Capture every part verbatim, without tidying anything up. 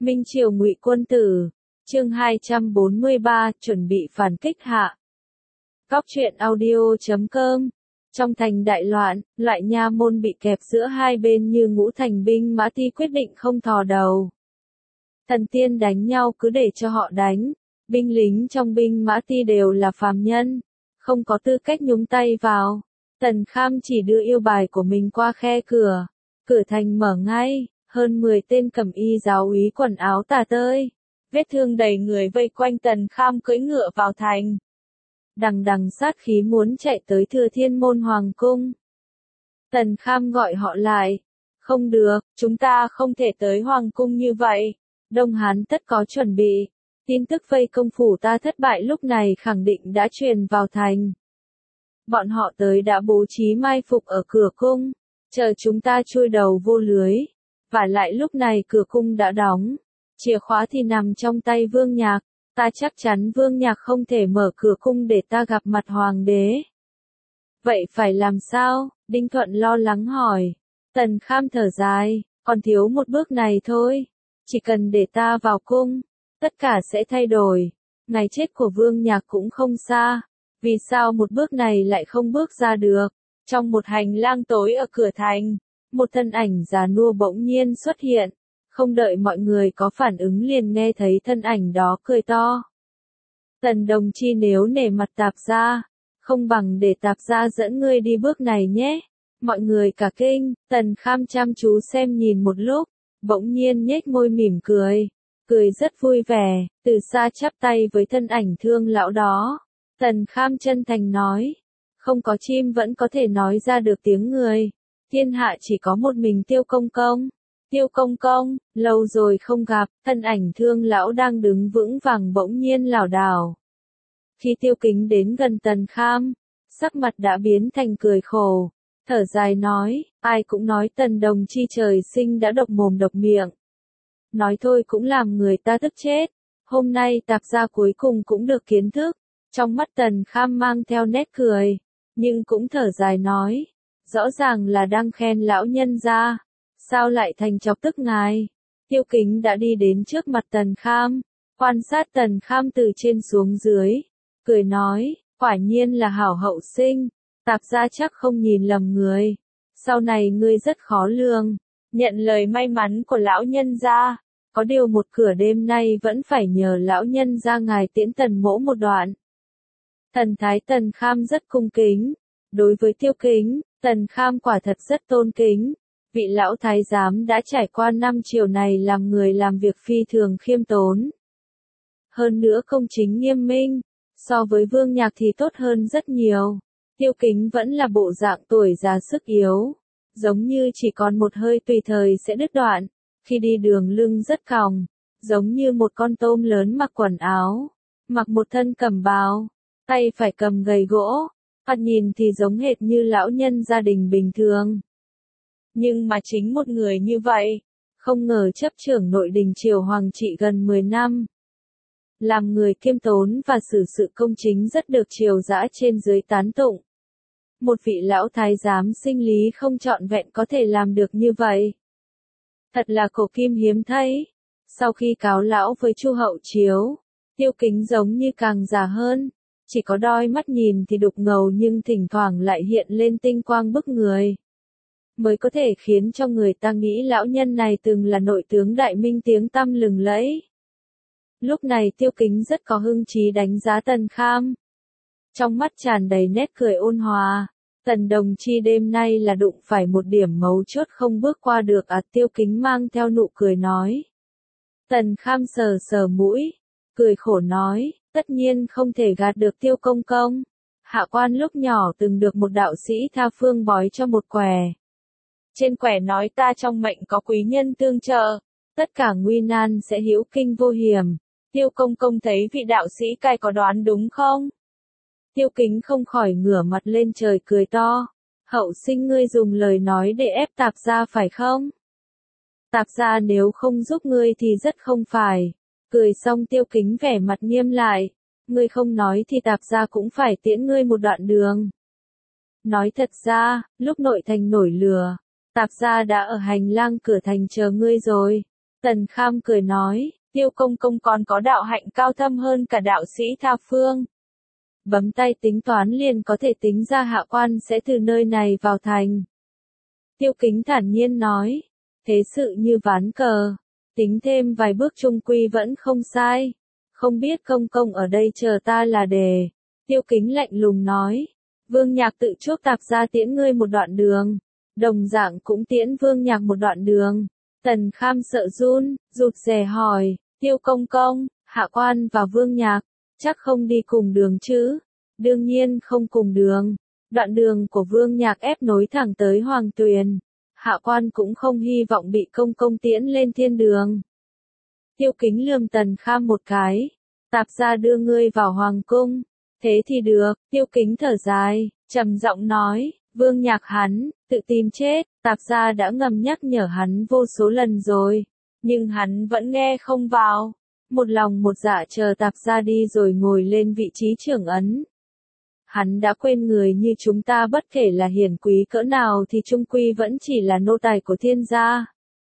Minh Triều Ngụy Quân Tử, chương hai trăm bốn mươi ba, chuẩn bị phản kích hạ. Góc truyện audio chấm com. Trong thành đại loạn, Lại Nha môn bị kẹp giữa hai bên như ngũ thành binh mã ti quyết định không thò đầu. Thần tiên đánh nhau cứ để cho họ đánh, binh lính trong binh mã ti đều là phàm nhân, không có tư cách nhúng tay vào. Tần Kham chỉ đưa yêu bài của mình qua khe cửa, cửa thành mở ngay, hơn mười tên cẩm y giáo úy quần áo tả tơi, vết thương đầy người vây quanh Tần Kham cưỡi ngựa vào thành. Đằng đằng sát khí muốn chạy tới Thừa Thiên môn hoàng cung. Tần Kham gọi họ lại, không được, chúng ta không thể tới hoàng cung như vậy, Đông Hán tất có chuẩn bị, tin tức vây công phủ ta thất bại lúc này khẳng định đã truyền vào thành. Bọn họ tới đã bố trí mai phục ở cửa cung, chờ chúng ta chui đầu vô lưới, và lại lúc này cửa cung đã đóng, chìa khóa thì nằm trong tay Vương Nhạc. Ta chắc chắn Vương Nhạc không thể mở cửa cung để ta gặp mặt hoàng đế. Vậy phải làm sao? Đinh Thuận lo lắng hỏi. Tần Kham thở dài, còn thiếu một bước này thôi. Chỉ cần để ta vào cung, tất cả sẽ thay đổi. Ngày chết của Vương Nhạc cũng không xa. Vì sao một bước này lại không bước ra được? Trong một hành lang tối ở cửa thành, một thân ảnh già nua bỗng nhiên xuất hiện. Không đợi mọi người có phản ứng liền nghe thấy thân ảnh đó cười to. Tần Đồng Chi, nếu nể mặt Tạp gia, không bằng để Tạp gia dẫn ngươi đi bước này nhé. Mọi người cả kinh, Tần Kham chăm chú xem nhìn một lúc, bỗng nhiên nhếch môi mỉm cười, cười rất vui vẻ, từ xa chắp tay với thân ảnh thương lão đó. Tần Kham chân thành nói, không có chim vẫn có thể nói ra được tiếng người, thiên hạ chỉ có một mình Tiêu Công Công. Tiêu Công Công, lâu rồi không gặp, thân ảnh thương lão đang đứng vững vàng bỗng nhiên lảo đảo. Khi Tiêu Kính đến gần Tần Kham, sắc mặt đã biến thành cười khổ, thở dài nói, ai cũng nói Tần Đồng Chi trời sinh đã độc mồm độc miệng. Nói thôi cũng làm người ta tức chết, hôm nay Tạp gia cuối cùng cũng được kiến thức, trong mắt Tần Kham mang theo nét cười, nhưng cũng thở dài nói, rõ ràng là đang khen lão nhân gia. Sao lại thành chọc tức ngài? Tiêu Kính đã đi đến trước mặt Tần Kham, quan sát Tần Kham từ trên xuống dưới, cười nói, quả nhiên là hảo hậu sinh, Tạp gia chắc không nhìn lầm người, sau này ngươi rất khó lường, nhận lời may mắn của lão nhân gia, có điều một cửa đêm nay vẫn phải nhờ lão nhân gia ngài tiễn Tần mỗ một đoạn. Thần thái Tần Kham rất cung kính, đối với Tiêu Kính, Tần Kham quả thật rất tôn kính. Vị lão thái giám đã trải qua năm triều này làm người làm việc phi thường khiêm tốn. Hơn nữa công chính nghiêm minh, so với Vương Nhạc thì tốt hơn rất nhiều. Tiêu Kính vẫn là bộ dạng tuổi già sức yếu, giống như chỉ còn một hơi tùy thời sẽ đứt đoạn, khi đi đường lưng rất còng, giống như một con tôm lớn mặc quần áo, mặc một thân cẩm bào, tay phải cầm gậy gỗ, thoạt nhìn thì giống hệt như lão nhân gia đình bình thường. Nhưng mà chính một người như vậy, không ngờ chấp trưởng nội đình triều hoàng trị gần mười năm. Làm người khiêm tốn và xử sự công chính rất được triều dã trên dưới tán tụng. Một vị lão thái giám sinh lý không trọn vẹn có thể làm được như vậy. Thật là cổ kim hiếm thấy. Sau khi cáo lão với Chu hậu chiếu, Tiêu Kính giống như càng già hơn. Chỉ có đôi mắt nhìn thì đục ngầu nhưng thỉnh thoảng lại hiện lên tinh quang bức người. Mới có thể khiến cho người ta nghĩ lão nhân này từng là nội tướng đại minh tiếng tăm lừng lẫy. Lúc này Tiêu Kính rất có hưng trí đánh giá Tần Kham. Trong mắt tràn đầy nét cười ôn hòa, Tần Đồng Chi đêm nay là đụng phải một điểm mấu chốt không bước qua được à? Tiêu Kính mang theo nụ cười nói. Tần Kham sờ sờ mũi, cười khổ nói, tất nhiên không thể gạt được Tiêu Công Công. Hạ quan lúc nhỏ từng được một đạo sĩ tha phương bói cho một quẻ. Trên quẻ nói ta trong mệnh có quý nhân tương trợ, tất cả nguy nan sẽ hữu kinh vô hiểm. Tiêu Công Công thấy vị đạo sĩ cai có đoán đúng không? Tiêu Kính không khỏi ngửa mặt lên trời cười to. Hậu sinh ngươi dùng lời nói để ép Tạp gia phải không? Tạp gia nếu không giúp ngươi thì rất không phải. Cười xong Tiêu Kính vẻ mặt nghiêm lại. Ngươi không nói thì Tạp gia cũng phải tiễn ngươi một đoạn đường. Nói thật ra, lúc nội thành nổi lửa, Tạp gia đã ở hành lang cửa thành chờ ngươi rồi. Tần Kham cười nói, Tiêu công công còn có đạo hạnh cao thâm hơn cả đạo sĩ tha phương. Bấm tay tính toán liền có thể tính ra hạ quan sẽ từ nơi này vào thành. Tiêu Kính thản nhiên nói, thế sự như ván cờ, tính thêm vài bước chung quy vẫn không sai. Không biết công công ở đây chờ ta là đề. Tiêu Kính lạnh lùng nói, Vương Nhạc tự chuốc Tạp gia tiễn ngươi một đoạn đường, đồng dạng cũng tiễn Vương Nhạc một đoạn đường. Tần Kham sợ run, rụt rè hỏi, Tiêu công công, hạ quan và Vương Nhạc, chắc không đi cùng đường chứ? Đương nhiên không cùng đường. Đoạn đường của Vương Nhạc ép nối thẳng tới Hoàng Tuyền. Hạ quan cũng không hy vọng bị công công tiễn lên thiên đường. Tiêu Kính lườm Tần Kham một cái. Tạp gia đưa ngươi vào Hoàng cung. Thế thì được, Tiêu Kính thở dài, trầm giọng nói, Vương Nhạc hắn, tự tìm chết, Tạp gia đã ngầm nhắc nhở hắn vô số lần rồi. Nhưng hắn vẫn nghe không vào. Một lòng một dạ chờ Tạp gia đi rồi ngồi lên vị trí trưởng ấn. Hắn đã quên người như chúng ta bất kể là hiển quý cỡ nào thì chung quy vẫn chỉ là nô tài của thiên gia.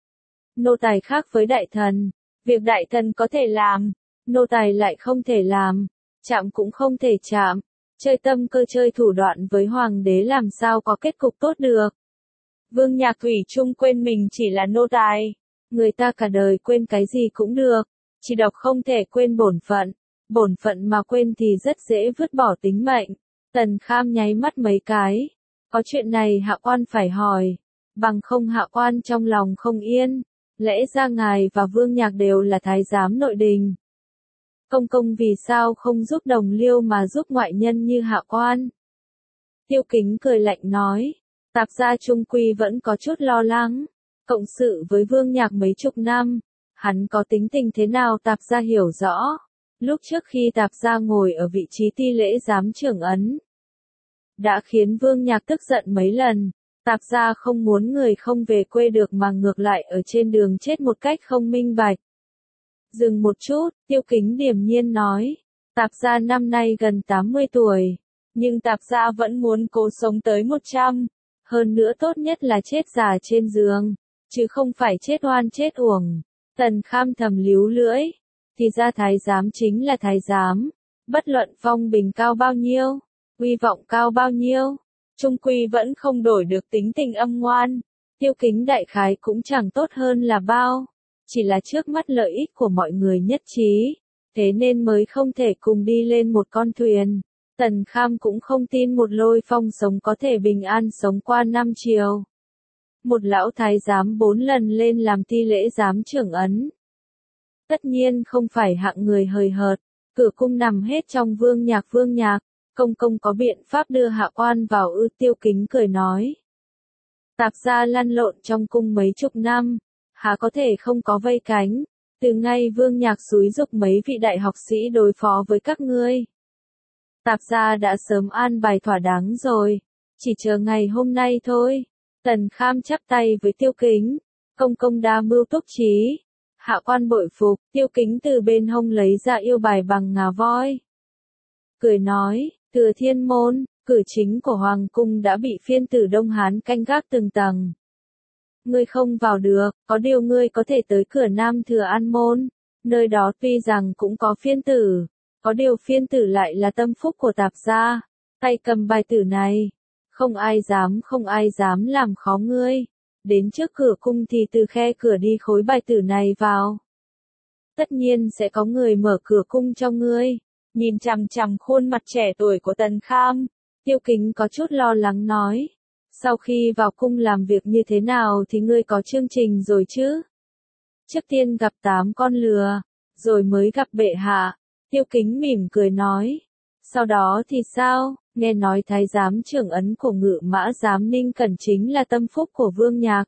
Nô tài khác với đại thần, việc đại thần có thể làm, nô tài lại không thể làm, chạm cũng không thể chạm, chơi tâm cơ chơi thủ đoạn với hoàng đế làm sao có kết cục tốt được. Vương Nhạc thủy chung quên mình chỉ là nô tài, người ta cả đời quên cái gì cũng được, chỉ độc không thể quên bổn phận, bổn phận mà quên thì rất dễ vứt bỏ tính mệnh. Tần Kham nháy mắt mấy cái, có chuyện này hạ quan phải hỏi, bằng không hạ quan trong lòng không yên, lẽ ra ngài và Vương Nhạc đều là thái giám nội đình. Công công vì sao không giúp đồng liêu mà giúp ngoại nhân như hạ quan? Tiêu Kính cười lạnh nói, Tạp gia trung quy vẫn có chút lo lắng, cộng sự với Vương Nhạc mấy chục năm, hắn có tính tình thế nào Tạp gia hiểu rõ. Lúc trước khi Tạp gia ngồi ở vị trí ti lễ giám trưởng ấn, đã khiến Vương Nhạc tức giận mấy lần. Tạp gia không muốn người không về quê được mà ngược lại ở trên đường chết một cách không minh bạch. Dừng một chút, Tiêu Kính điềm nhiên nói, Tạp gia năm nay gần tám mươi tuổi, nhưng Tạp gia vẫn muốn cố sống tới một trăm, hơn nữa tốt nhất là chết già trên giường, chứ không phải chết oan chết uổng. Tần Kham thầm líu lưỡi, thì ra thái giám chính là thái giám, bất luận phong bình cao bao nhiêu, uy vọng cao bao nhiêu, trung quy vẫn không đổi được tính tình âm ngoan. Tiêu Kính đại khái cũng chẳng tốt hơn là bao, chỉ là trước mắt lợi ích của mọi người nhất trí, thế nên mới không thể cùng đi lên một con thuyền. Tần Kham cũng không tin một Lôi Phong sống có thể bình an sống qua năm triều. Một lão thái giám bốn lần lên làm ti lễ giám trưởng ấn. Tất nhiên không phải hạng người hời hợt, cửa cung nằm hết trong Vương Nhạc. Vương Nhạc, công công có biện pháp đưa hạ quan vào ư? Tiêu Kính cười nói. Tạp gia lăn lộn trong cung mấy chục năm, há có thể không có vây cánh, từ ngay Vương Nhạc xúi giục mấy vị đại học sĩ đối phó với các ngươi. Tạp gia đã sớm an bài thỏa đáng rồi, chỉ chờ ngày hôm nay thôi. Tần Kham chắp tay với Tiêu Kính, công công đa mưu túc trí, hạ quan bội phục. Tiêu Kính từ bên hông lấy ra yêu bài bằng ngà voi, cười nói, Thừa Thiên môn, cửa chính của hoàng cung đã bị phiên tử Đông Hán canh gác từng tầng. Ngươi không vào được, có điều ngươi có thể tới cửa Nam Thừa An môn, nơi đó tuy rằng cũng có phiên tử, có điều phiên tử lại là tâm phúc của Tạp gia, tay cầm bài tử này, không ai dám không ai dám làm khó ngươi. Đến trước cửa cung thì từ khe cửa đi khối bài tử này vào. Tất nhiên sẽ có người mở cửa cung cho ngươi. Nhìn chằm chằm khuôn mặt trẻ tuổi của Tần Kham, Tiêu Kính có chút lo lắng nói, sau khi vào cung làm việc như thế nào thì ngươi có chương trình rồi chứ? Trước tiên gặp tám con lừa, rồi mới gặp bệ hạ. Tiêu Kính mỉm cười nói, sau đó thì sao? Nghe nói thái giám trưởng ấn của Ngự Mã giám Ninh Cẩn chính là tâm phúc của Vương Nhạc.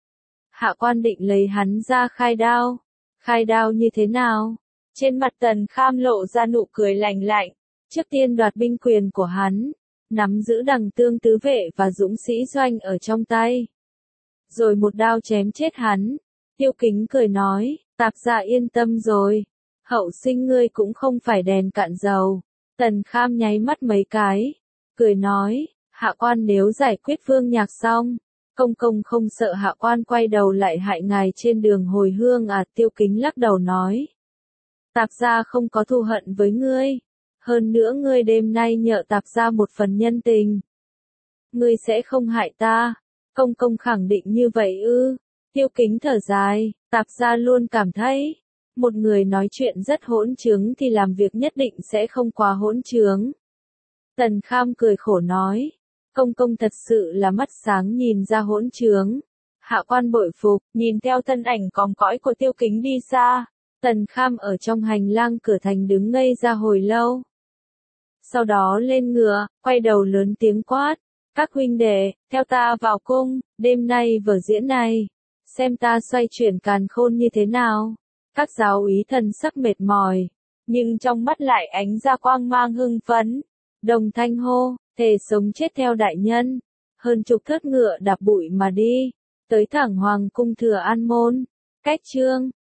Hạ quan định lấy hắn ra khai đao. Khai đao như thế nào? Trên mặt Tần Kham lộ ra nụ cười lạnh lạnh, trước tiên đoạt binh quyền của hắn, nắm giữ đằng tương tứ vệ và dũng sĩ doanh ở trong tay. Rồi một đao chém chết hắn. Tiêu Kính cười nói, Tạp gia yên tâm rồi, hậu sinh ngươi cũng không phải đèn cạn dầu. Tần Kham nháy mắt mấy cái, cười nói, hạ quan nếu giải quyết Vương Nhạc xong, Công công không sợ hạ quan quay đầu lại hại ngài trên đường hồi hương à? Tiêu Kính lắc đầu nói. Tạp gia không có thù hận với ngươi. Hơn nữa ngươi đêm nay nhờ tạp gia một phần nhân tình. Ngươi sẽ không hại ta. Công công khẳng định như vậy ư? Tiêu Kính thở dài, tạp gia luôn cảm thấy, một người nói chuyện rất hỗn trướng thì làm việc nhất định sẽ không quá hỗn trướng. Tần Kham cười khổ nói, công công thật sự là mắt sáng nhìn ra hỗn trướng. Hạ quan bội phục, nhìn theo thân ảnh còm cõi của Tiêu Kính đi xa, Tần Kham ở trong hành lang cửa thành đứng ngây ra hồi lâu. Sau đó lên ngựa, quay đầu lớn tiếng quát, các huynh đệ, theo ta vào cung, đêm nay vở diễn này, xem ta xoay chuyển càn khôn như thế nào. Các giáo úy thần sắc mệt mỏi, nhưng trong mắt lại ánh ra quang mang hưng phấn. Đồng thanh hô, thề sống chết theo đại nhân. Hơn chục thớt ngựa đạp bụi mà đi, tới thẳng hoàng cung Thừa An môn. Cách chương